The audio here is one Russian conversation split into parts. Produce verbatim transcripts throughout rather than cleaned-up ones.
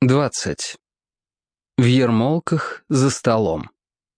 двадцать. В ермолках за столом.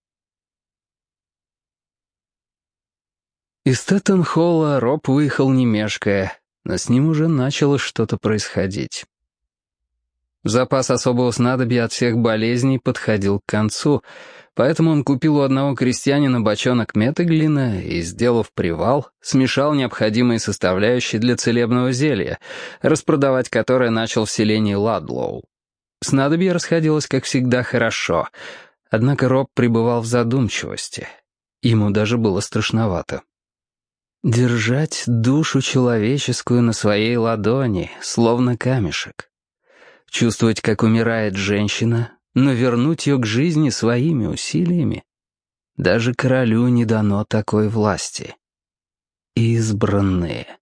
Из Тэттенхолла Роб выехал не мешкая, но с ним уже начало что-то происходить. Запас особого снадобья от всех болезней подходил к концу, поэтому он купил у одного крестьянина бочонок метоглина и, сделав привал, смешал необходимые составляющие для целебного зелья, распродавать которое начал в селении Ладлоу. Снадобье расходилось, как всегда, хорошо, однако Роб пребывал в задумчивости. Ему даже было страшновато. Держать душу человеческую на своей ладони, словно камешек. Чувствовать, как умирает женщина, но вернуть ее к жизни своими усилиями. Даже королю не дано такой власти. Избранные.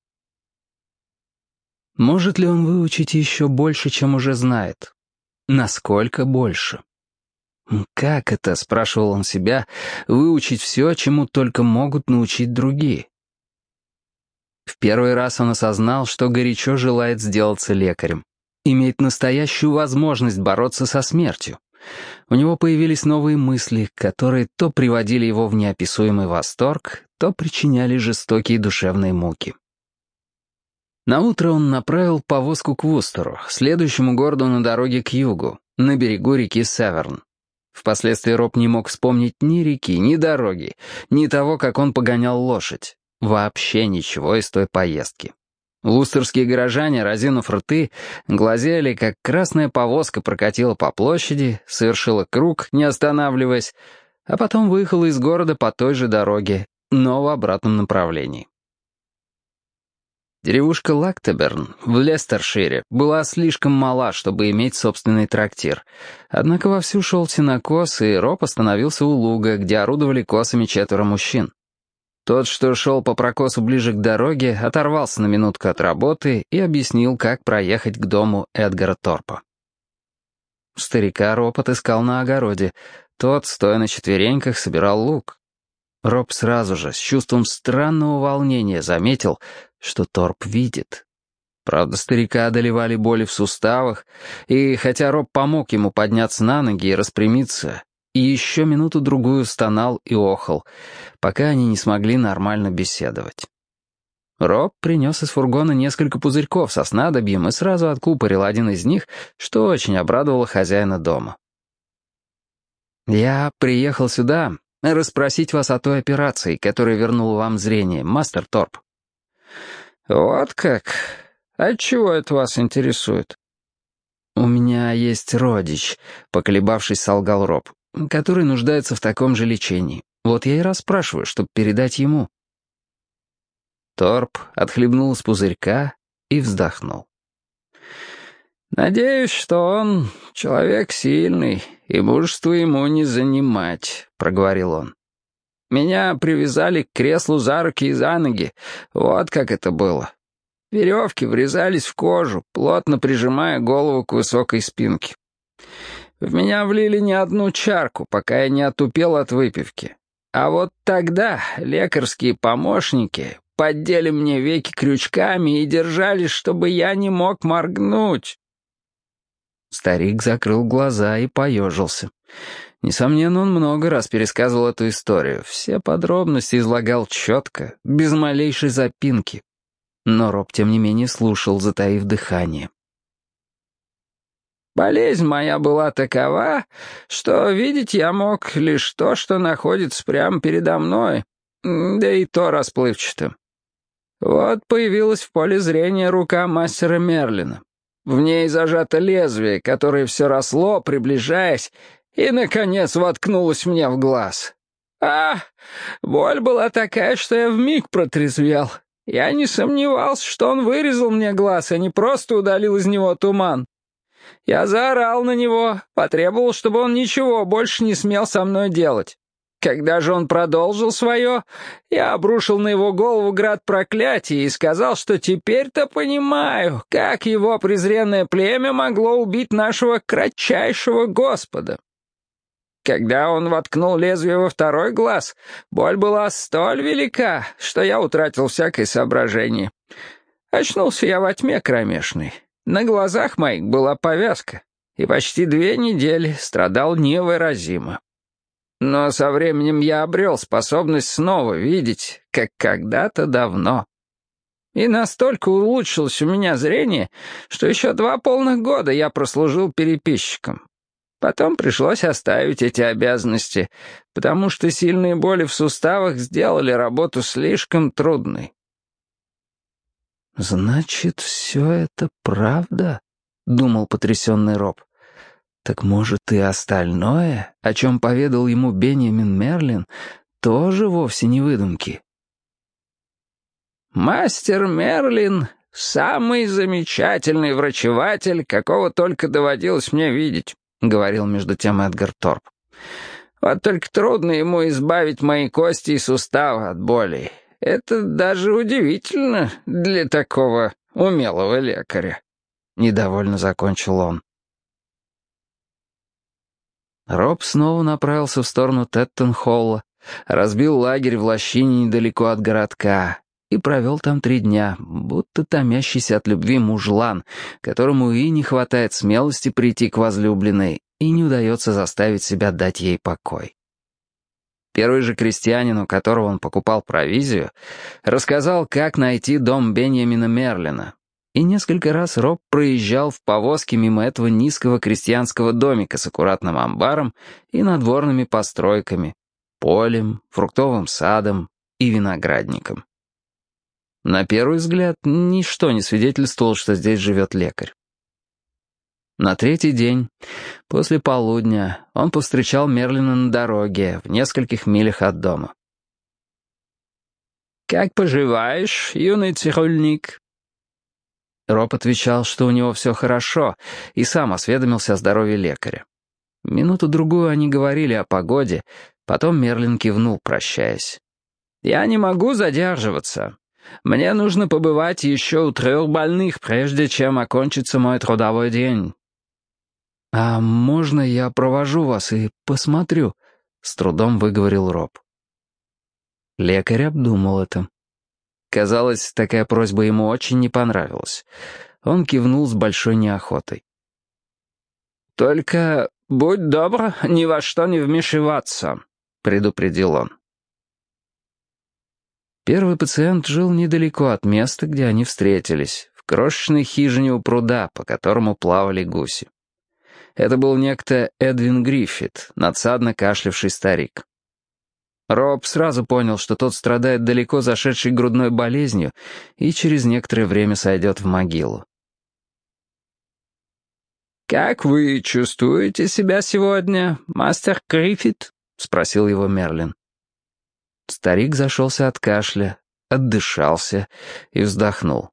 Может ли он выучить еще больше, чем уже знает? Насколько больше? Как это, спрашивал он себя, выучить все, чему только могут научить другие? В первый раз он осознал, что горячо желает сделаться лекарем, иметь настоящую возможность бороться со смертью. У него появились новые мысли, которые то приводили его в неописуемый восторг, то причиняли жестокие душевные муки. Наутро он направил повозку к Вустеру, следующему городу на дороге к югу, на берегу реки Северн. Впоследствии Роб не мог вспомнить ни реки, ни дороги, ни того, как он погонял лошадь. Вообще ничего из той поездки. Вустерские горожане, разинув рты, глазели, как красная повозка прокатила по площади, совершила круг, не останавливаясь, а потом выехала из города по той же дороге, но в обратном направлении. Деревушка Лактеберн в Лестершире была слишком мала, чтобы иметь собственный трактир. Однако вовсю шел сенокос, и Роб остановился у луга, где орудовали косами четверо мужчин. Тот, что шел по прокосу ближе к дороге, оторвался на минутку от работы и объяснил, как проехать к дому Эдгара Торпа. Старика Роб отыскал на огороде. Тот, стоя на четвереньках, собирал лук. Роб сразу же, с чувством странного волнения, заметил, что Торп видит. Правда, старика одолевали боли в суставах, и хотя Роб помог ему подняться на ноги и распрямиться, и еще минуту-другую стонал и охал, пока они не смогли нормально беседовать. Роб принес из фургона несколько пузырьков со снадобьем и сразу откупорил один из них, что очень обрадовало хозяина дома. «Я приехал сюда расспросить вас о той операции, которая вернула вам зрение, мастер Торп». «Вот как? Отчего это вас интересует?» «У меня есть родич», — поколебавшись, солгал Роб, «который нуждается в таком же лечении. Вот я и расспрашиваю, чтобы передать ему». Торп отхлебнул из пузырька и вздохнул. «Надеюсь, что он человек сильный, и мужество ему не занимать», — проговорил он. «Меня привязали к креслу за руки и за ноги. Вот как это было. Веревки врезались в кожу, плотно прижимая голову к высокой спинке. В меня влили не одну чарку, пока я не отупел от выпивки. А вот тогда лекарские помощники поддели мне веки крючками и держали, чтобы я не мог моргнуть». Старик закрыл глаза и поежился. Несомненно, он много раз пересказывал эту историю. Все подробности излагал четко, без малейшей запинки. Но Роб, тем не менее, слушал, затаив дыхание. «Болезнь моя была такова, что видеть я мог лишь то, что находится прямо передо мной, да и то расплывчато. Вот появилась в поле зрения рука мастера Мерлина. В ней зажато лезвие, которое все росло, приближаясь, и, наконец, воткнулось мне в глаз. А, боль была такая, что я вмиг протрезвел. Я не сомневался, что он вырезал мне глаз, а не просто удалил из него туман. Я заорал на него, потребовал, чтобы он ничего больше не смел со мной делать. Когда же он продолжил свое, я обрушил на его голову град проклятий и сказал, что теперь-то понимаю, как его презренное племя могло убить нашего кратчайшего Господа. Когда он воткнул лезвие во второй глаз, боль была столь велика, что я утратил всякое соображение. Очнулся я во тьме кромешной. На глазах моих была повязка. и почти две недели страдал невыразимо. Но со временем я обрел способность снова видеть, как когда-то давно. И настолько улучшилось у меня зрение, что еще два полных года я прослужил переписчиком. Потом пришлось оставить эти обязанности, потому что сильные боли в суставах сделали работу слишком трудной. «Значит, все это правда?» — думал потрясенный Роб. «Так, может, и остальное, о чем поведал ему Беньямин Мерлин, тоже вовсе не выдумки?» «Мастер Мерлин — самый замечательный врачеватель, какого только доводилось мне видеть», — говорил между тем Эдгар Торп. «Вот только трудно ему избавить мои кости и суставы от болей. Это даже удивительно для такого умелого лекаря», — недовольно закончил он. Роб снова направился в сторону Тэттон-Холла, разбил лагерь в лощине недалеко от городка и провел там три дня, будто томящийся от любви мужлан, которому и не хватает смелости прийти к возлюбленной, и не удается заставить себя дать ей покой. Первый же крестьянин, у которого он покупал провизию, рассказал, как найти дом Беньямина Мерлина, и несколько раз Роб проезжал в повозке мимо этого низкого крестьянского домика с аккуратным амбаром и надворными постройками, полем, фруктовым садом и виноградником. На первый взгляд, ничто не свидетельствовало, что здесь живет лекарь. На третий день, после полудня, он повстречал Мерлина на дороге, в нескольких милях от дома. «Как поживаешь, юный цирюльник?» Роб отвечал, что у него все хорошо, и сам осведомился о здоровье лекаря. Минуту-другую они говорили о погоде, потом Мерлин кивнул, прощаясь. «Я не могу задерживаться. Мне нужно побывать еще у трех больных, прежде чем окончится мой трудовой день». «А можно я провожу вас и посмотрю?» — с трудом выговорил Роб. Лекарь обдумал это. Казалось, такая просьба ему очень не понравилась. Он кивнул с большой неохотой. «Только будь добр, ни во что не вмешиваться», — предупредил он. Первый пациент жил недалеко от места, где они встретились, в крошечной хижине у пруда, по которому плавали гуси. Это был некто Эдвин Гриффит, надсадно кашлявший старик. Роб сразу понял, что тот страдает далеко зашедшей грудной болезнью и через некоторое время сойдет в могилу. «Как вы чувствуете себя сегодня, мастер Гриффит?» — спросил его Мерлин. Старик зашелся от кашля, отдышался и вздохнул.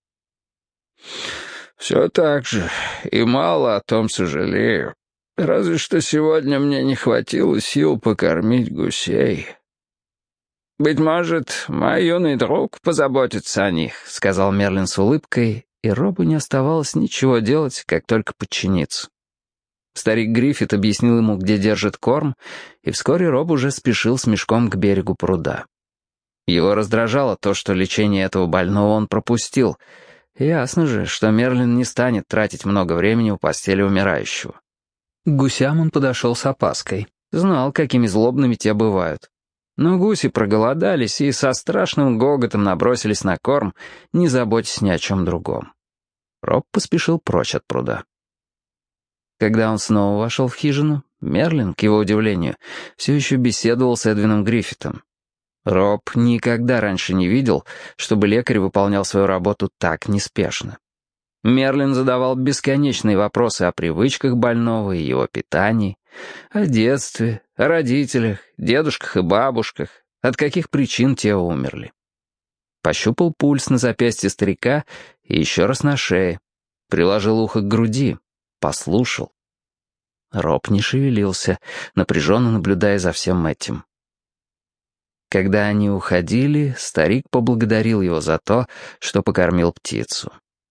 «Все так же, и мало о том сожалею. Разве что сегодня мне не хватило сил покормить гусей». «Быть может, мой юный друг позаботится о них», — сказал Мерлин с улыбкой, и Робу не оставалось ничего делать, как только подчиниться. Старик Гриффит объяснил ему, где держит корм, и вскоре Роб уже спешил с мешком к берегу пруда. Его раздражало то, что лечение этого больного он пропустил. Ясно же, что Мерлин не станет тратить много времени у постели умирающего. К гусям он подошел с опаской. Знал, какими злобными те бывают. Но гуси проголодались и со страшным гоготом набросились на корм, не заботясь ни о чем другом. Роб поспешил прочь от пруда. Когда он снова вошел в хижину, Мерлин, к его удивлению, все еще беседовал с Эдвином Гриффитом. Роб никогда раньше не видел, чтобы лекарь выполнял свою работу так неспешно. Мерлин задавал бесконечные вопросы о привычках больного и его питании, о детстве, о родителях, дедушках и бабушках, от каких причин те умерли. Пощупал пульс на запястье старика и еще раз на шее, приложил ухо к груди, послушал. Роб не шевелился, напряженно наблюдая за всем этим. Когда они уходили, старик поблагодарил его за то, что покормил птицу.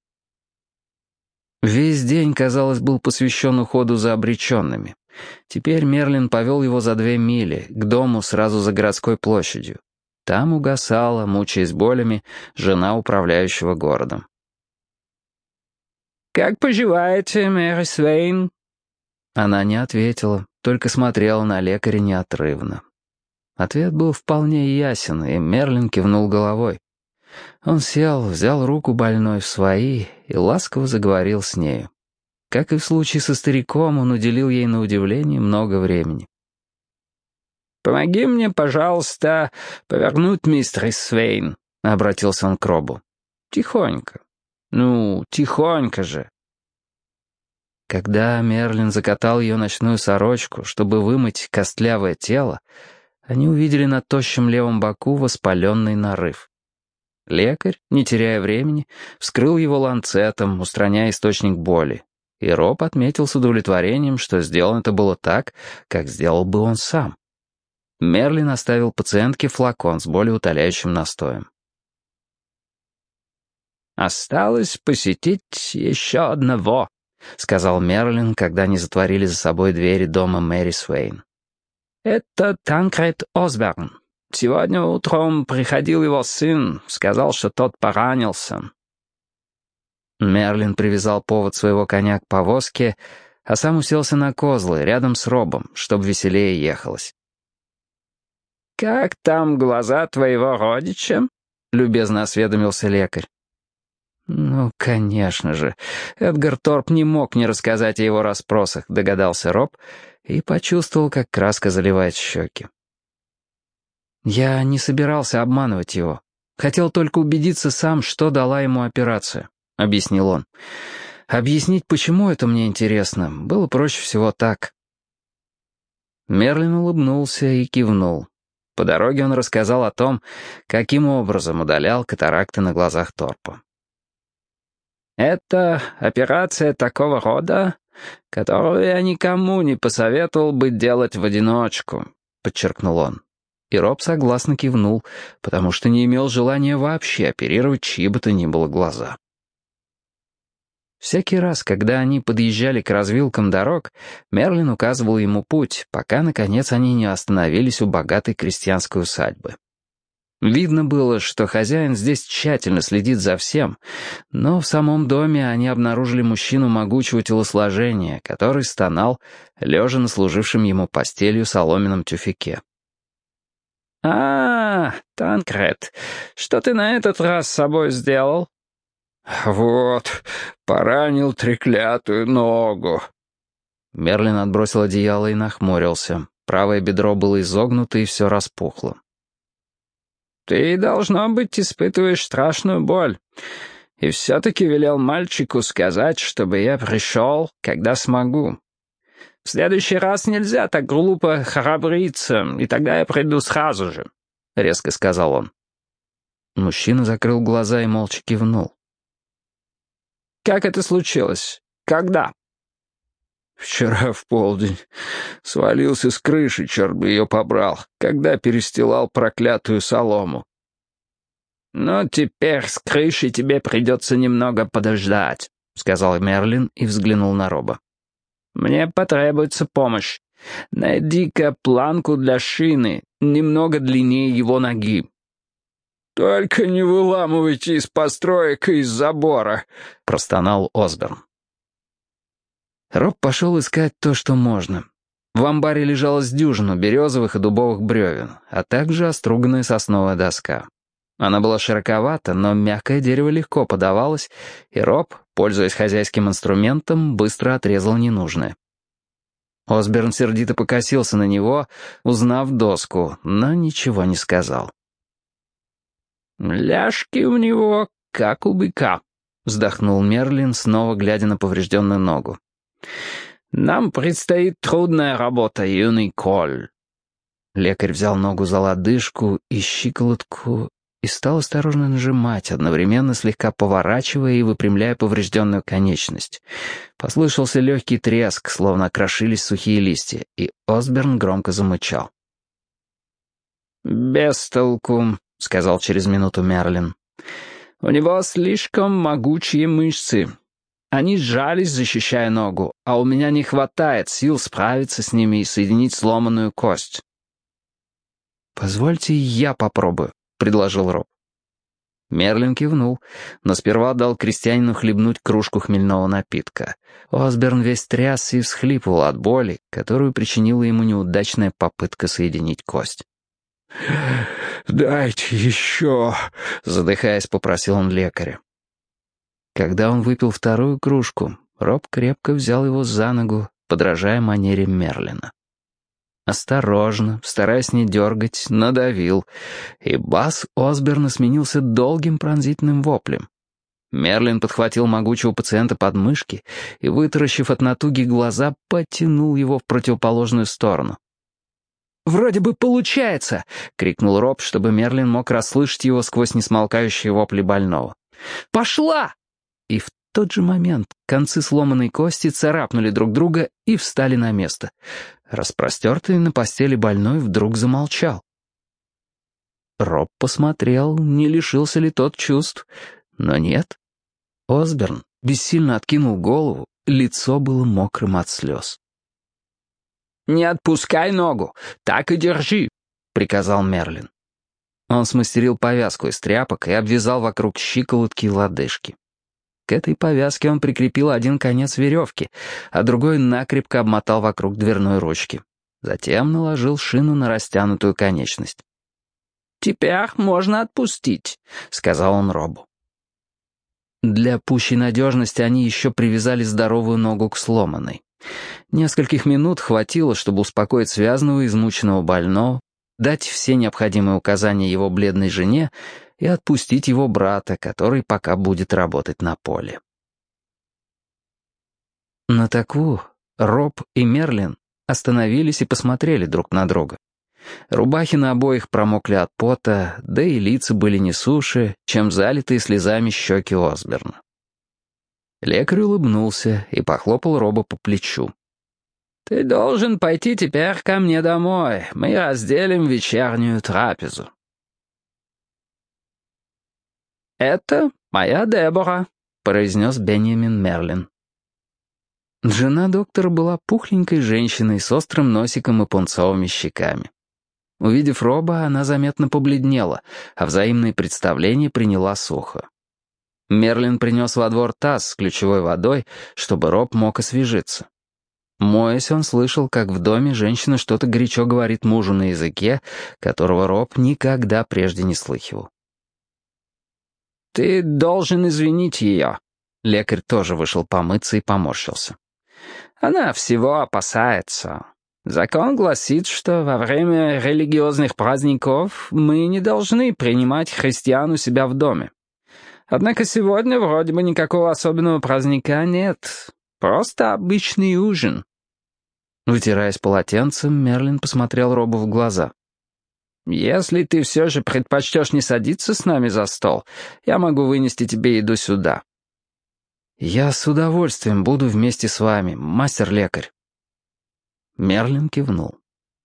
Весь день, казалось, был посвящен уходу за обреченными. Теперь Мерлин повел его за две мили, к дому сразу за городской площадью. Там угасала, мучаясь болями, жена управляющего городом. «Как поживаете, Мэри Свейн?» Она не ответила, только смотрела на лекаря неотрывно. Ответ был вполне ясен, и Мерлин кивнул головой. Он сел, взял руку больной в свои и ласково заговорил с нею. Как и в случае со стариком, он уделил ей на удивление много времени. «Помоги мне, пожалуйста, повернуть мистерис Свейн», — обратился он к Робу. «Тихонько. Ну, тихонько же». Когда Мерлин закатал ее ночную сорочку, чтобы вымыть костлявое тело, они увидели на тощем левом боку воспаленный нарыв. Лекарь, не теряя времени, вскрыл его ланцетом, устраняя источник боли, и Роб отметил с удовлетворением, что сделано это было так, как сделал бы он сам. Мерлин оставил пациентке флакон с болеутоляющим настоем. «Осталось посетить еще одного», — сказал Мерлин, когда они затворили за собой двери дома Мэри Свейн. «Это Танкред Осберн. Сегодня утром приходил его сын, сказал, что тот поранился». Мерлин привязал повод своего коня к повозке, а сам уселся на козлы рядом с Робом, чтобы веселее ехалось. «Как там глаза твоего родича?» — любезно осведомился лекарь. «Ну, конечно же. Эдгар Торп не мог не рассказать о его расспросах», — догадался Роб и почувствовал, как краска заливает щеки. «Я не собирался обманывать его. Хотел только убедиться сам, что дала ему операция», — объяснил он. «Объяснить, почему это мне интересно, было проще всего так». Мерлин улыбнулся и кивнул. По дороге он рассказал о том, каким образом удалял катаракты на глазах Торпа. «Это операция такого рода, которую я никому не посоветовал бы делать в одиночку», — подчеркнул он. И Роб согласно кивнул, потому что не имел желания вообще оперировать чьи бы то ни было глаза. Всякий раз, когда они подъезжали к развилкам дорог, Мерлин указывал ему путь, пока, наконец, они не остановились у богатой крестьянской усадьбы. Видно было, что хозяин здесь тщательно следит за всем, но в самом доме они обнаружили мужчину могучего телосложения, который стонал, лежа на служившем ему постелью соломенном тюфяке. «А, Танкред, что ты на этот раз с собой сделал?» «Вот, поранил треклятую ногу». Мерлин отбросил одеяло и нахмурился. Правое бедро было изогнуто и все распухло. «Ты, должно быть, испытываешь страшную боль. И все-таки велел мальчику сказать, чтобы я пришел, когда смогу. В следующий раз нельзя так глупо храбриться, и тогда я приду сразу же», — резко сказал он. Мужчина закрыл глаза и молча кивнул. «Как это случилось? Когда?» «Вчера в полдень. Свалился с крыши, черт бы ее побрал, когда перестилал проклятую солому». «Ну, теперь с крыши тебе придется немного подождать», — сказал Мерлин и взглянул на Роба. «Мне потребуется помощь. Найди-ка планку для шины, немного длиннее его ноги». «Только не выламывайте из построек и из забора», — простонал Осберн. Роб пошел искать то, что можно. В амбаре лежала с дюжину березовых и дубовых бревен, а также оструганная сосновая доска. Она была широковата, но мягкое дерево легко подавалось, и Роб, пользуясь хозяйским инструментом, быстро отрезал ненужное. Осберн сердито покосился на него, узнав доску, но ничего не сказал. «Ляжки у него, как у быка», — вздохнул Мерлин, снова глядя на поврежденную ногу. «Нам предстоит трудная работа, юный Коль». Лекарь взял ногу за лодыжку и щиколотку и стал осторожно нажимать, одновременно слегка поворачивая и выпрямляя поврежденную конечность. Послышался легкий треск, словно крошились сухие листья, и Осберн громко замычал. «Без толку», — сказал через минуту Мерлин. «У него слишком могучие мышцы. Они сжались, защищая ногу, а у меня не хватает сил справиться с ними и соединить сломанную кость». «Позвольте, я попробую», — предложил Роб. Мерлин кивнул, но сперва дал крестьянину хлебнуть кружку хмельного напитка. Осберн весь трясся и всхлипывал от боли, которую причинила ему неудачная попытка соединить кость. «Дайте еще», — задыхаясь, попросил он лекаря. Когда он выпил вторую кружку, Роб крепко взял его за ногу, подражая манере Мерлина. Осторожно, стараясь не дергать, надавил, и бас Осберна сменился долгим пронзительным воплем. Мерлин подхватил могучего пациента под мышки и, вытаращив от натуги глаза, потянул его в противоположную сторону. «Вроде бы получается!» — крикнул Роб, чтобы Мерлин мог расслышать его сквозь несмолкающие вопли больного. «Пошла!» И в тот же момент концы сломанной кости царапнули друг друга и встали на место. Распростертый на постели больной вдруг замолчал. Роб посмотрел, не лишился ли тот чувств, но нет. Осберн бессильно откинул голову, лицо было мокрым от слез. «Не отпускай ногу, так и держи», — приказал Мерлин. Он смастерил повязку из тряпок и обвязал вокруг щиколотки и лодыжки. К этой повязке он прикрепил один конец веревки, а другой накрепко обмотал вокруг дверной ручки. Затем наложил шину на растянутую конечность. «Теперь можно отпустить», — сказал он Робу. Для пущей надежности они еще привязали здоровую ногу к сломанной. Нескольких минут хватило, чтобы успокоить связанного измученного больного, дать все необходимые указания его бледной жене и отпустить его брата, который пока будет работать на поле. На таку Роб и Мерлин остановились и посмотрели друг на друга. Рубахи на обоих промокли от пота, да и лица были не суше, чем залитые слезами щеки Осберна. Лекарь улыбнулся и похлопал Роба по плечу. «Ты должен пойти теперь ко мне домой. Мы разделим вечернюю трапезу». «Это моя Дебора», — произнес Беньямин Мерлин. Жена доктора была пухленькой женщиной с острым носиком и пунцовыми щеками. Увидев Роба, она заметно побледнела, а взаимные представления приняла сухо. Мерлин принес во двор таз с ключевой водой, чтобы Роб мог освежиться. Моясь, он слышал, как в доме женщина что-то горячо говорит мужу на языке, которого Роб никогда прежде не слыхивал. «Ты должен извинить ее». Лекарь тоже вышел помыться и поморщился. «Она всего опасается. Закон гласит, что во время религиозных праздников мы не должны принимать христиан у себя в доме. Однако сегодня вроде бы никакого особенного праздника нет. Просто обычный ужин». Вытираясь полотенцем, Мерлин посмотрел Робу в глаза. «Если ты все же предпочтешь не садиться с нами за стол, я могу вынести тебе еду сюда». «Я с удовольствием буду вместе с вами, мастер-лекарь». Мерлин кивнул.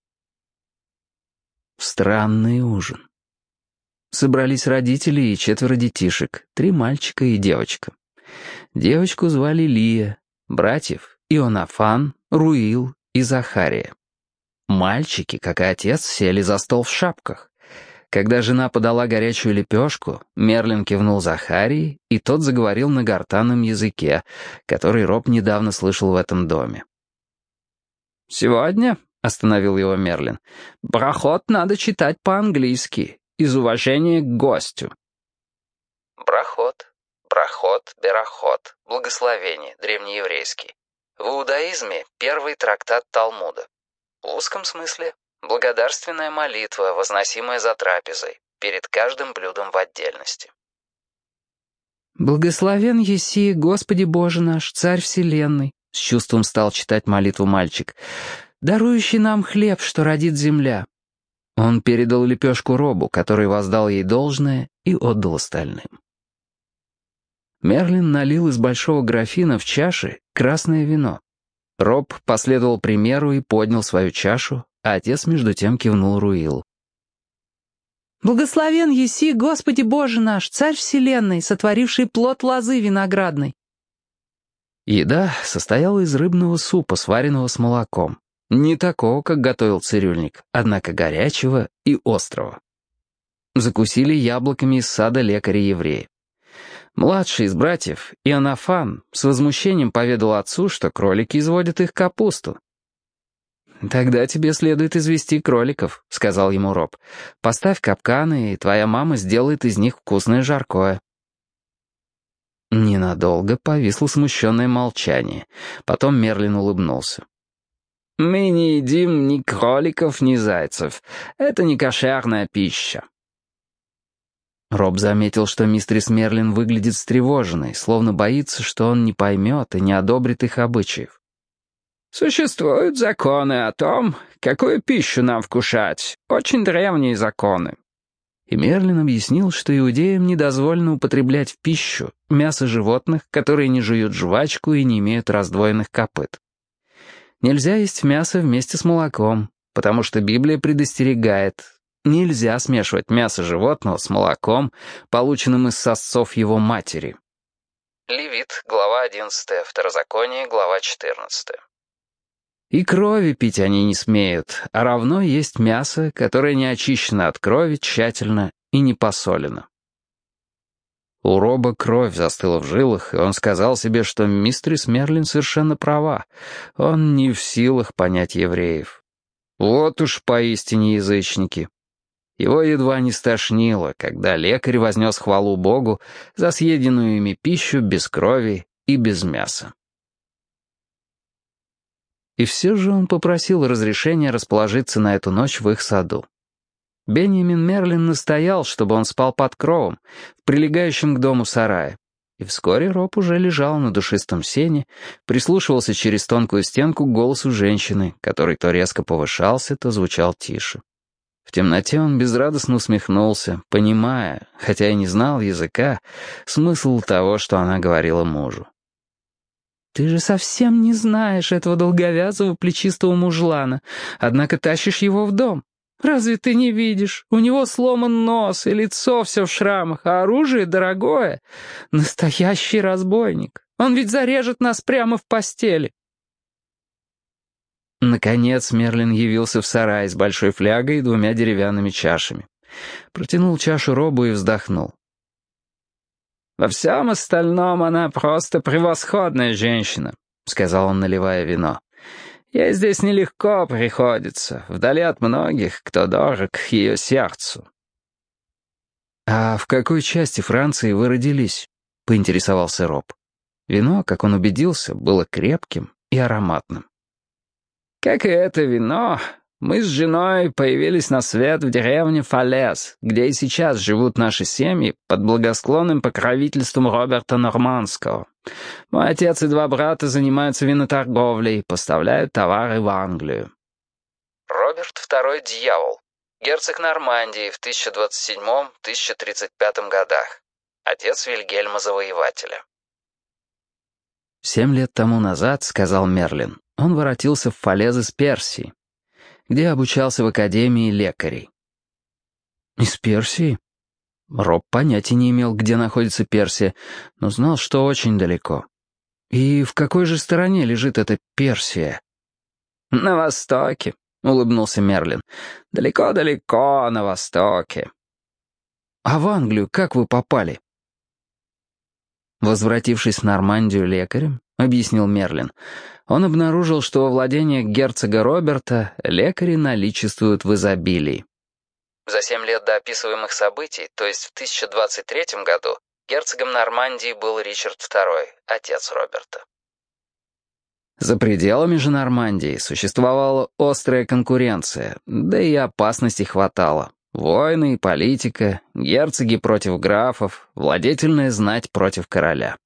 Странный ужин. Собрались родители и четверо детишек, три мальчика и девочка. Девочку звали Лия, братьев — Ионафан, Руил и Захария. Мальчики, как и отец, сели за стол в шапках. Когда жена подала горячую лепешку, Мерлин кивнул Захарии, и тот заговорил на гортанном языке, который Роб недавно слышал в этом доме. «Сегодня», — остановил его Мерлин, — «брахот надо читать по-английски, из уважения к гостю». Брахот, брахот, берахот, благословение, древнееврейский. В иудаизме первый трактат Талмуда. В узком смысле благодарственная молитва, возносимая за трапезой, перед каждым блюдом в отдельности. «Благословен еси, Господи Боже наш, Царь Вселенной», — с чувством стал читать молитву мальчик, «дарующий нам хлеб, что родит земля». Он передал лепешку Робу, который воздал ей должное, и отдал остальным. Мерлин налил из большого графина в чаши красное вино. Роб последовал примеру и поднял свою чашу, а отец между тем кивнул Руилу. «Благословен еси, Господи Боже наш, Царь Вселенной, сотворивший плод лозы виноградной». Еда состояла из рыбного супа, сваренного с молоком. Не такого, как готовил цирюльник, однако горячего и острого. Закусили яблоками из сада лекаря-еврея. Младший из братьев, Ионафан, с возмущением поведал отцу, что кролики изводят их капусту. «Тогда тебе следует извести кроликов», — сказал ему Роб. «Поставь капканы, и твоя мама сделает из них вкусное жаркое». Ненадолго повисло смущенное молчание. Потом Мерлин улыбнулся. «Мы не едим ни кроликов, ни зайцев. Это не кошерная пища». Роб заметил, что мистерис Мерлин выглядит встревоженной, словно боится, что он не поймет и не одобрит их обычаев. «Существуют законы о том, какую пищу нам вкушать, очень древние законы». И Мерлин объяснил, что иудеям не дозволено употреблять в пищу мясо животных, которые не жуют жвачку и не имеют раздвоенных копыт. Нельзя есть мясо вместе с молоком, потому что Библия предостерегает: нельзя смешивать мясо животного с молоком, полученным из сосцов его матери. Левит, глава одиннадцатая, Второзаконие, глава четырнадцатая. И крови пить они не смеют, а равно есть мясо, которое не очищено от крови тщательно и не посолено. У Роба кровь застыла в жилах, и он сказал себе, что мистерис Мерлин совершенно права. Он не в силах понять евреев. Вот уж поистине язычники. Его едва не стошнило, когда лекарь вознес хвалу Богу за съеденную ими пищу без крови и без мяса. И все же он попросил разрешения расположиться на эту ночь в их саду. Беньямин Мерлин настоял, чтобы он спал под кровом, в прилегающем к дому сарае. И вскоре Роб уже лежал на душистом сене, прислушивался через тонкую стенку к голосу женщины, который то резко повышался, то звучал тише. В темноте он безрадостно усмехнулся, понимая, хотя и не знал языка, смысл того, что она говорила мужу. «Ты же совсем не знаешь этого долговязого плечистого мужлана, однако тащишь его в дом. Разве ты не видишь? У него сломан нос, и лицо все в шрамах, а оружие дорогое. Настоящий разбойник. Он ведь зарежет нас прямо в постели». Наконец Мерлин явился в сарай с большой флягой и двумя деревянными чашами. Протянул чашу Робу и вздохнул. «Во всем остальном она просто превосходная женщина», — сказал он, наливая вино. «Ей здесь нелегко приходится, вдали от многих, кто дорог ее сердцу». «А в какой части Франции вы родились?» — поинтересовался Роб. Вино, как он убедился, было крепким и ароматным. «Как и это вино, мы с женой появились на свет в деревне Фалес, где и сейчас живут наши семьи под благосклонным покровительством Роберта Нормандского. Мой отец и два брата занимаются виноторговлей, поставляют товары в Англию». Роберт второй Дьявол, герцог Нормандии в тысяча двадцать седьмом — тысяча тридцать пятом годах, отец Вильгельма Завоевателя. «Семь лет тому назад, — сказал Мерлин, — он воротился в Фалес из Персии, где обучался в академии лекарей». «Из Персии?» Роб понятия не имел, где находится Персия, но знал, что очень далеко. «И в какой же стороне лежит эта Персия?» «На востоке», — улыбнулся Мерлин. «Далеко-далеко на востоке». «А в Англию как вы попали?» Возвратившись в Нормандию лекарем, — объяснил Мерлин, — он обнаружил, что во владениях герцога Роберта лекари наличествуют в изобилии. За семь лет до описываемых событий, то есть в тысяча двадцать третьем году, герцогом Нормандии был Ричард второй, отец Роберта. За пределами же Нормандии существовала острая конкуренция, да и опасностей хватало. Войны и политика, герцоги против графов, владетельная знать против короля.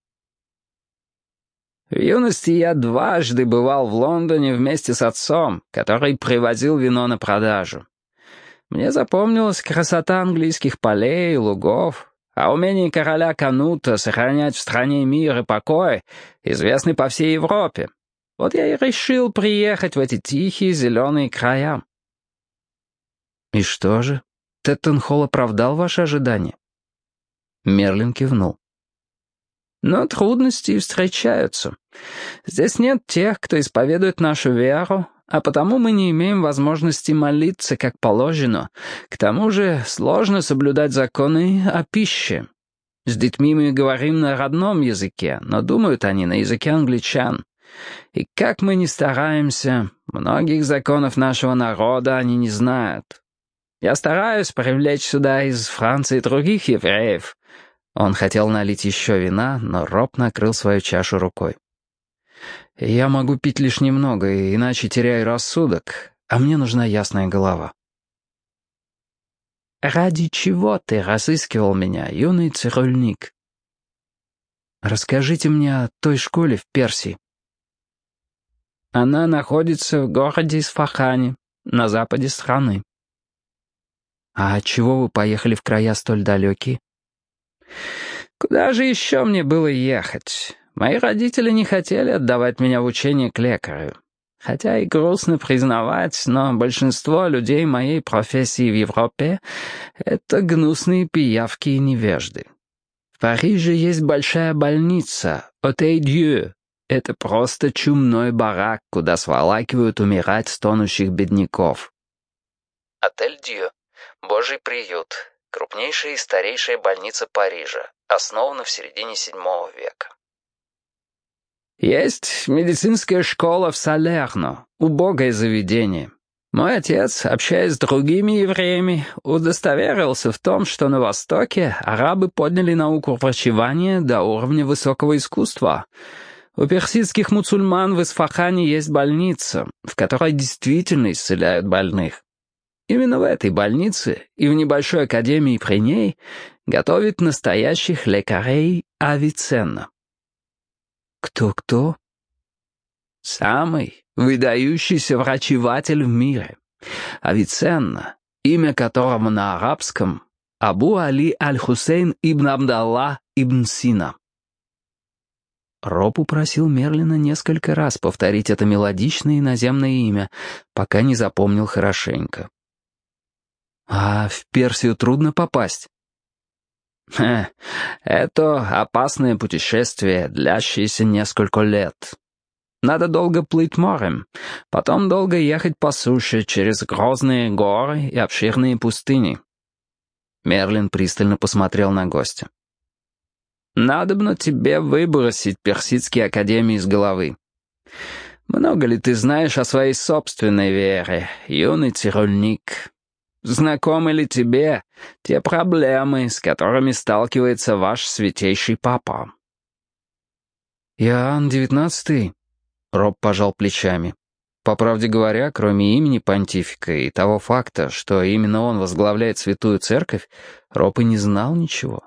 В юности я дважды бывал в Лондоне вместе с отцом, который привозил вино на продажу. Мне запомнилась красота английских полей и лугов, а умение короля Канута сохранять в стране мир и покой известны по всей Европе. Вот я и решил приехать в эти тихие зеленые края. И что же? Тэттон-Холл оправдал ваши ожидания?» Мерлин кивнул. «Но трудности встречаются. Здесь нет тех, кто исповедует нашу веру, а потому мы не имеем возможности молиться, как положено. К тому же сложно соблюдать законы о пище. С детьми мы говорим на родном языке, но думают они на языке англичан. И как мы ни стараемся, многих законов нашего народа они не знают. Я стараюсь привлечь сюда из Франции других евреев». Он хотел налить еще вина, но Роб накрыл свою чашу рукой. «Я могу пить лишь немного, иначе теряю рассудок, а мне нужна ясная голова». «Ради чего ты разыскивал меня, юный цирюльник?» «Расскажите мне о той школе в Персии». «Она находится в городе Исфахане, на западе страны». «А отчего вы поехали в края столь далекие?» «Куда же еще мне было ехать? Мои родители не хотели отдавать меня в учение к лекарю. Хотя и грустно признавать, но большинство людей моей профессии в Европе — это гнусные пиявки и невежды. В Париже есть большая больница, Отель-Дью. Это просто чумной барак, куда сволакивают умирать стонущих бедняков». Отель-Дью. Божий приют. Крупнейшая и старейшая больница Парижа. Основана в середине седьмого века. Есть медицинская школа в Салерно. Убогое заведение. Мой отец, общаясь с другими евреями, удостоверился в том, что на Востоке арабы подняли науку врачевания до уровня высокого искусства. У персидских мусульман в Исфахане есть больница, в которой действительно исцеляют больных. Именно в этой больнице и в небольшой академии при ней готовят настоящих лекарей Авиценна. Кто-кто? Самый выдающийся врачеватель в мире. Авиценна, имя которого на арабском Абу Али Аль-Хусейн ибн Абдалла ибн Сина. Роб упросил Мерлина несколько раз повторить это мелодичное иноземное имя, пока не запомнил хорошенько. «А в Персию трудно попасть?» Хе, «Это опасное путешествие, длящееся несколько лет. Надо долго плыть морем, потом долго ехать по суше через грозные горы и обширные пустыни». Мерлин пристально посмотрел на гостя. «Надобно тебе выбросить персидские академии из головы. Много ли ты знаешь о своей собственной вере, юный цирюльник? Знакомы ли тебе те проблемы, с которыми сталкивается ваш святейший папа?» «Иоанн девятнадцатый?» Роб пожал плечами. По правде говоря, кроме имени понтифика и того факта, что именно он возглавляет Святую Церковь, Роб и не знал ничего.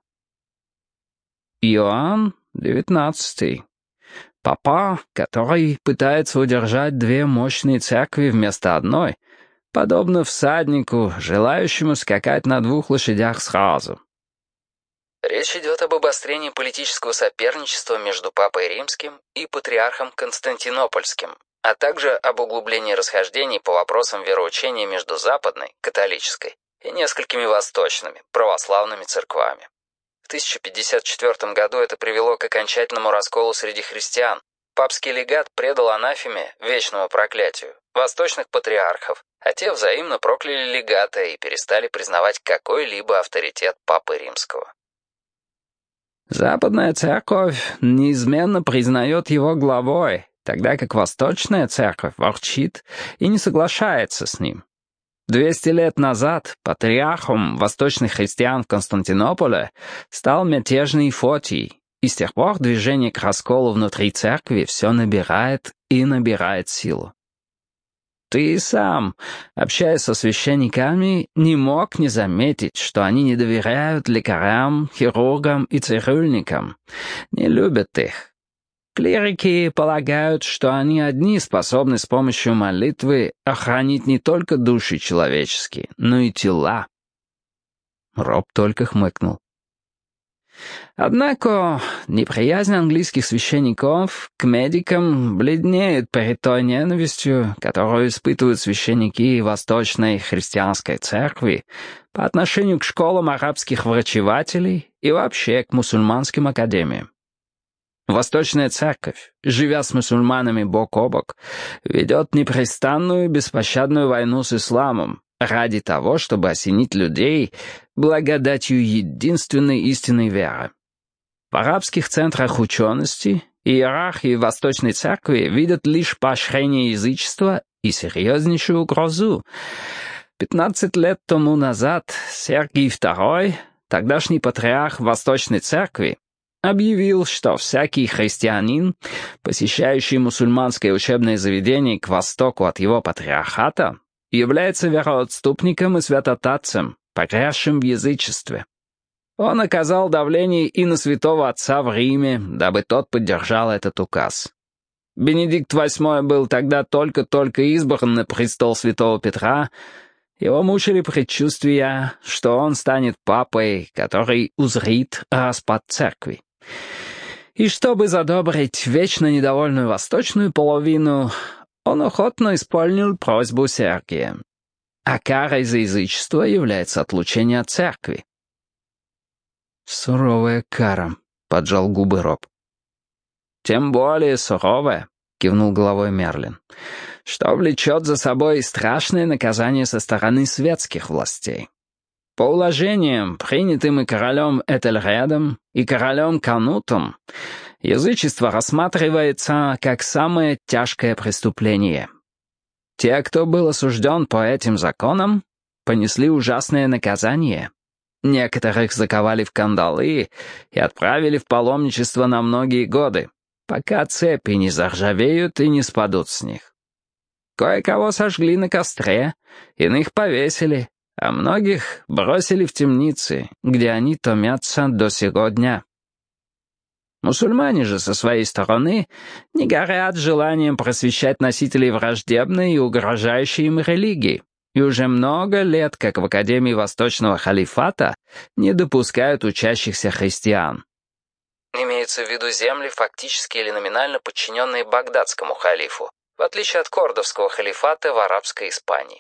«Иоанн девятнадцатый. Папа, который пытается удержать две мощные церкви вместо одной, подобно всаднику, желающему скакать на двух лошадях сразу». Речь идет об обострении политического соперничества между Папой Римским и Патриархом Константинопольским, а также об углублении расхождений по вопросам вероучения между западной, католической, и несколькими восточными, православными церквами. В тысяча пятьдесят четвёртом году это привело к окончательному расколу среди христиан. Папский легат предал анафеме, вечному проклятию, восточных патриархов, а те взаимно прокляли легата и перестали признавать какой-либо авторитет Папы Римского. Западная церковь неизменно признает его главой, тогда как Восточная церковь ворчит и не соглашается с ним. Двести лет назад патриархом восточных христиан в Константинополе стал мятежный Фотий, и с тех пор движение к расколу внутри церкви все набирает и набирает силу. Ты сам, общаясь со священниками, не мог не заметить, что они не доверяют лекарям, хирургам и цирюльникам, не любят их. Клирики полагают, что они одни способны с помощью молитвы охранить не только души человеческие, но и тела. Роб только хмыкнул. Однако неприязнь английских священников к медикам бледнеет перед той ненавистью, которую испытывают священники Восточной христианской церкви по отношению к школам арабских врачевателей и вообще к мусульманским академиям. Восточная церковь, живя с мусульманами бок о бок, ведет непрестанную беспощадную войну с исламом ради того, чтобы осенить людей благодатью единственной истинной веры. В арабских центрах учености иерархии Восточной Церкви видят лишь поощрение язычества и серьезнейшую угрозу. Пятнадцать лет тому назад Сергий второй, тогдашний патриарх Восточной Церкви, объявил, что всякий христианин, посещающий мусульманское учебное заведение к востоку от его патриархата, является вероотступником и святотатцем, погрязшим в язычестве. Он оказал давление и на святого отца в Риме, дабы тот поддержал этот указ. Бенедикт восьмой был тогда только-только избран на престол святого Петра. Его мучили предчувствия, что он станет папой, который узрит распад церкви. И чтобы задобрить вечно недовольную восточную половину, он охотно исполнил просьбу Сергия. А карой за язычество является отлучение от церкви. «Суровая кара», — поджал губы Роб. «Тем более суровая», — кивнул головой Мерлин, «что влечет за собой страшное наказание со стороны светских властей. По уложениям, принятым и королем Этельредом, и королем Канутом, язычество рассматривается как самое тяжкое преступление. Те, кто был осужден по этим законам, понесли ужасное наказание. Некоторых заковали в кандалы и отправили в паломничество на многие годы, пока цепи не заржавеют и не спадут с них. Кое-кого сожгли на костре, иных повесили, а многих бросили в темницы, где они томятся до сего дня. Мусульмане же, со своей стороны, не горят желанием просвещать носителей враждебной и угрожающей им религии, и уже много лет, как в Академии Восточного Халифата, не допускают учащихся христиан. Имеется в виду земли, фактически или номинально подчиненные багдадскому халифу, в отличие от кордовского халифата в арабской Испании.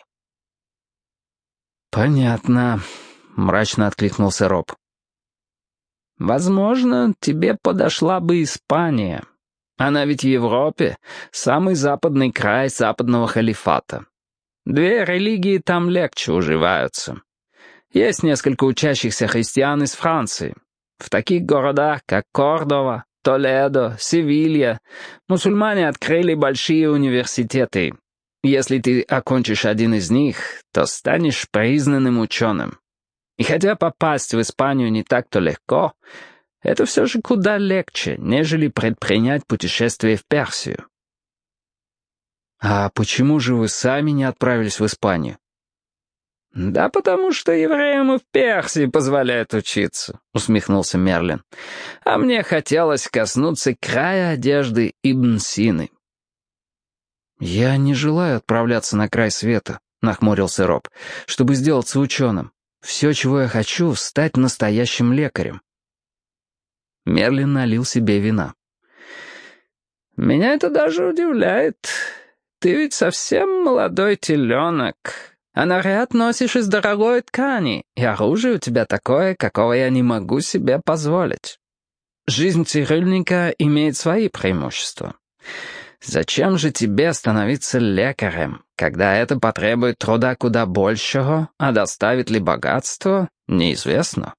«Понятно», — мрачно откликнулся Роб. «Возможно, тебе подошла бы Испания. Она ведь в Европе, самый западный край западного халифата. Две религии там легче уживаются. Есть несколько учащихся христиан из Франции. В таких городах, как Кордова, Толедо, Севилья, мусульмане открыли большие университеты. Если ты окончишь один из них, то станешь признанным ученым. И хотя попасть в Испанию не так-то легко, это все же куда легче, нежели предпринять путешествие в Персию». «А почему же вы сами не отправились в Испанию?» «Да потому что евреям и в Персии позволяют учиться», — усмехнулся Мерлин. «А мне хотелось коснуться края одежды Ибн Сины». «Я не желаю отправляться на край света», — нахмурился Роб, «чтобы сделаться ученым. Все, чего я хочу, стать настоящим лекарем». Мерлин налил себе вина. «Меня это даже удивляет. Ты ведь совсем молодой теленок, а наряд носишь из дорогой ткани, и оружие у тебя такое, какого я не могу себе позволить. Жизнь цирюльника имеет свои преимущества. Зачем же тебе становиться лекарем, когда это потребует труда куда большего, а доставит ли богатство, неизвестно».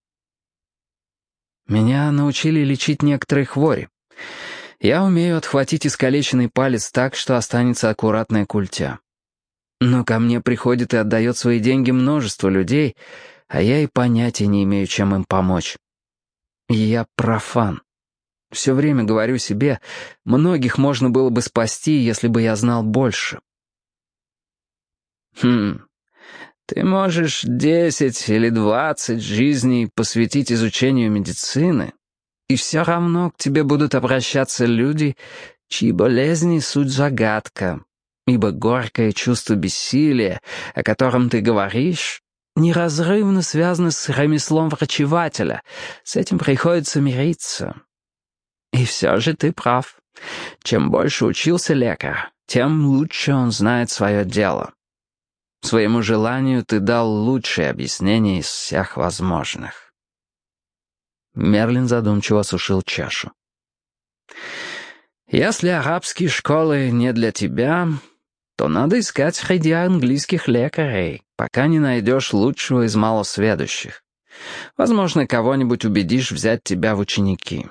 «Меня научили лечить некоторые хвори. Я умею отхватить искалеченный палец так, что останется аккуратная культя. Но ко мне приходит и отдает свои деньги множество людей, а я и понятия не имею, чем им помочь. И я профан. Все время говорю себе, многих можно было бы спасти, если бы я знал больше». «Хм, ты можешь десять или двадцать жизней посвятить изучению медицины, и все равно к тебе будут обращаться люди, чьи болезни — суть загадка, ибо горькое чувство бессилия, о котором ты говоришь, неразрывно связано с ремеслом врачевателя, с этим приходится мириться. И все же ты прав. Чем больше учился лекарь, тем лучше он знает свое дело. Своему желанию ты дал лучшее объяснение из всех возможных». Мерлин задумчиво осушил чашу. Если арабские школы не для тебя, то надо искать среди английских лекарей, пока не найдешь лучшего из малосведущих. Возможно, кого-нибудь убедишь взять тебя в ученики.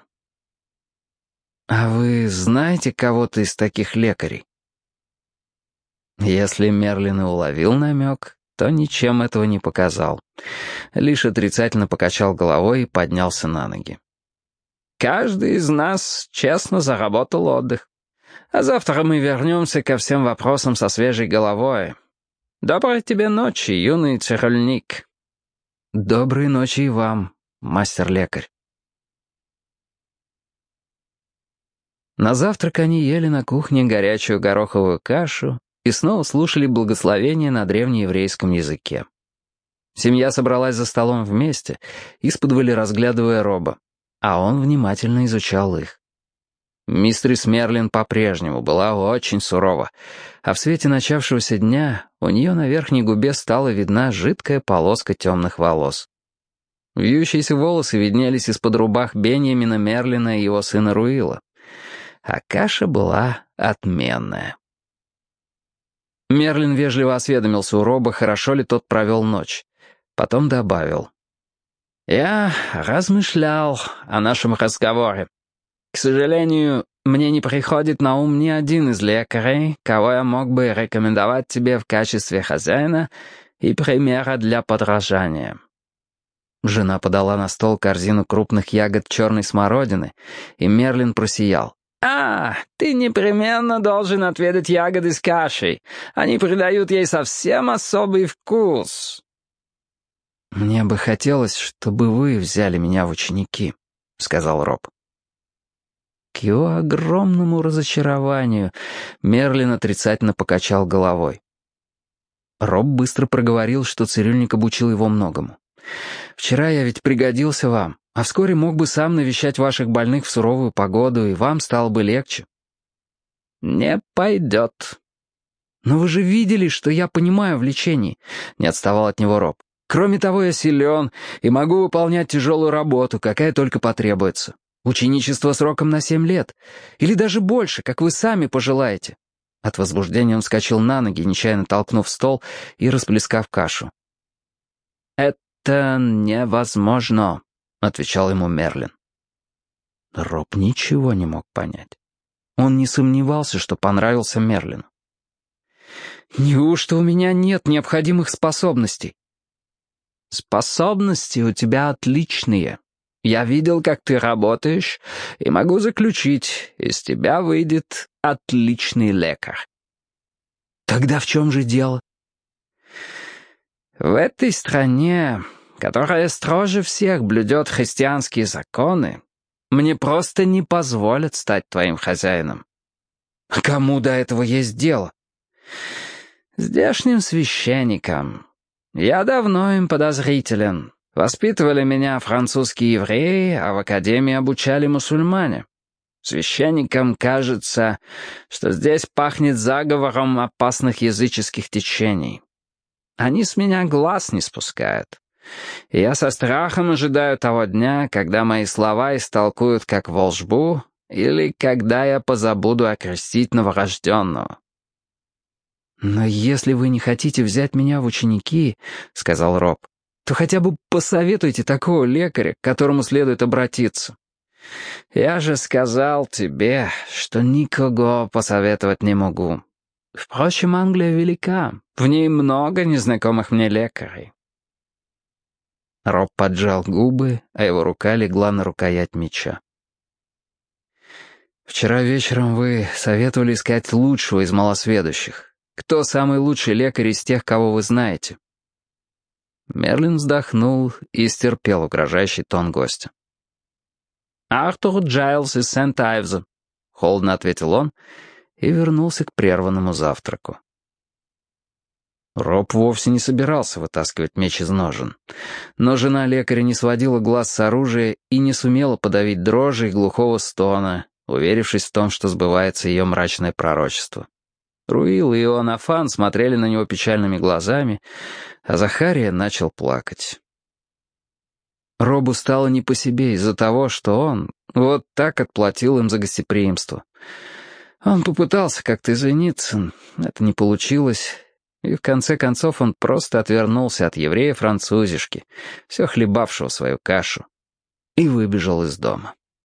А вы знаете кого-то из таких лекарей? Если Мерлин и уловил намек, то ничем этого не показал. Лишь отрицательно покачал головой и поднялся на ноги. «Каждый из нас честно заработал отдых. А завтра мы вернемся ко всем вопросам со свежей головой. Доброй тебе ночи, юный цирюльник». «Доброй ночи и вам, мастер-лекарь». На завтрак они ели на кухне горячую гороховую кашу и снова слушали благословения на древнееврейском языке. Семья собралась за столом вместе, исподволь разглядывая Роба, а он внимательно изучал их. Мистерис Мерлин по-прежнему была очень сурова, а в свете начавшегося дня у нее на верхней губе стала видна жидкая полоска темных волос. Вьющиеся волосы виднелись из-под рубах Беньямина Мерлина и его сына Руила, а каша была отменная. Мерлин вежливо осведомился у Роба, хорошо ли тот провел ночь. Потом добавил. «Я размышлял о нашем разговоре. К сожалению, мне не приходит на ум ни один из лекарей, кого я мог бы рекомендовать тебе в качестве хозяина и примера для подражания». Жена подала на стол корзину крупных ягод черной смородины, и Мерлин просиял. «А, ты непременно должен отведать ягоды с кашей. Они придают ей совсем особый вкус». «Мне бы хотелось, чтобы вы взяли меня в ученики», — сказал Роб. К его огромному разочарованию Мерлин отрицательно покачал головой. Роб быстро проговорил, что цирюльник обучил его многому. «Вчера я ведь пригодился вам, а вскоре мог бы сам навещать ваших больных в суровую погоду, и вам стало бы легче». «Не пойдет». «Но вы же видели, что я понимаю в лечении», — не отставал от него Роб. «Кроме того, я силен и могу выполнять тяжелую работу, какая только потребуется. Ученичество сроком на семь лет. Или даже больше, как вы сами пожелаете». От возбуждения он вскочил на ноги, нечаянно толкнув стол и расплескав кашу. «Это невозможно», — отвечал ему Мерлин. Роб ничего не мог понять. Он не сомневался, что понравился Мерлину. «Неужто у меня нет необходимых способностей?» «Способности у тебя отличные. Я видел, как ты работаешь, и могу заключить, из тебя выйдет отличный лекарь». «Тогда в чем же дело?» «В этой стране, которая строже всех блюдет христианские законы, мне просто не позволят стать твоим хозяином». «Кому до этого есть дело?» «Здешним священникам. Я давно им подозрителен. Воспитывали меня французские евреи, а в академии обучали мусульмане. Священникам кажется, что здесь пахнет заговором опасных языческих течений. Они с меня глаз не спускают. И я со страхом ожидаю того дня, когда мои слова истолкуют как волшбу, или когда я позабуду окрестить новорожденного». «Но если вы не хотите взять меня в ученики, — сказал Роб, — то хотя бы посоветуйте такого лекаря, к которому следует обратиться». «Я же сказал тебе, что никого посоветовать не могу. Впрочем, Англия велика, в ней много незнакомых мне лекарей». Роб поджал губы, а его рука легла на рукоять меча. «Вчера вечером вы советовали искать лучшего из малосведущих. Кто самый лучший лекарь из тех, кого вы знаете?» Мерлин вздохнул и стерпел угрожающий тон гостя. «Артур Джайлс из Сент-Айвза», — холодно ответил он и вернулся к прерванному завтраку. Роб вовсе не собирался вытаскивать меч из ножен, но жена лекаря не сводила глаз с оружия и не сумела подавить дрожи и глухого стона, уверившись в том, что сбывается ее мрачное пророчество. Руил и Иоаннафан смотрели на него печальными глазами, а Захария начал плакать. Робу стало не по себе из-за того, что он вот так отплатил им за гостеприимство. Он попытался как-то извиниться, это не получилось, и в конце концов он просто отвернулся от еврея-французишки, все хлебавшего свою кашу, и выбежал из дома.